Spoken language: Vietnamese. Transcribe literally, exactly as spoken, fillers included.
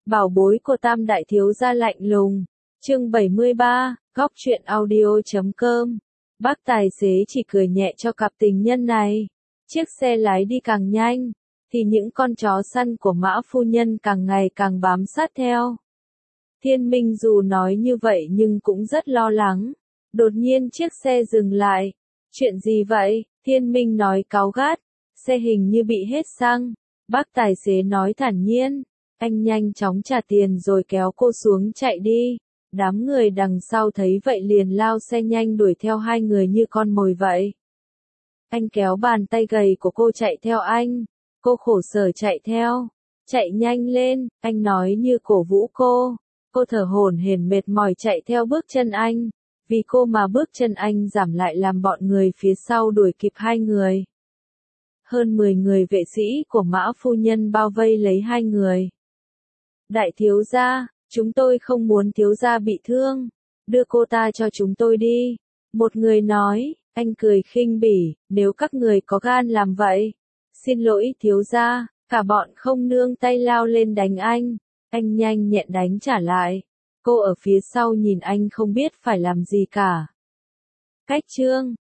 Bảo bối của Tam đại thiếu gia lạnh lùng. Chương bảy mươi ba, góc truyện audio chấm com. Bác tài xế chỉ cười nhẹ cho cặp tình nhân này. Chiếc xe lái đi càng nhanh, thì những con chó săn của Mã phu nhân càng ngày càng bám sát theo. Thiên Minh dù nói như vậy nhưng cũng rất lo lắng. Đột nhiên chiếc xe dừng lại. Chuyện gì vậy? Thiên Minh nói cáu gắt. Xe hình như bị hết xăng. Bác tài xế nói thản nhiên. Anh nhanh chóng trả tiền rồi kéo cô xuống chạy đi. Đám người đằng sau thấy vậy liền lao xe nhanh đuổi theo hai người như con mồi vậy. Anh kéo bàn tay gầy của cô chạy theo anh. Cô khổ sở chạy theo. Chạy nhanh lên, anh nói như cổ vũ cô. Cô thở hổn hển mệt mỏi chạy theo bước chân anh. Vì cô mà bước chân anh giảm lại làm bọn người phía sau đuổi kịp hai người. Hơn mười người vệ sĩ của Mã phu nhân bao vây lấy hai người. Đại thiếu gia, chúng tôi không muốn thiếu gia bị thương. Đưa cô ta cho chúng tôi đi. Một người nói, anh cười khinh bỉ, nếu các người có gan làm vậy. Xin lỗi thiếu gia, cả bọn không nương tay lao lên đánh anh. Anh nhanh nhẹn đánh trả lại. Cô ở phía sau nhìn anh không biết phải làm gì cả. Cách chương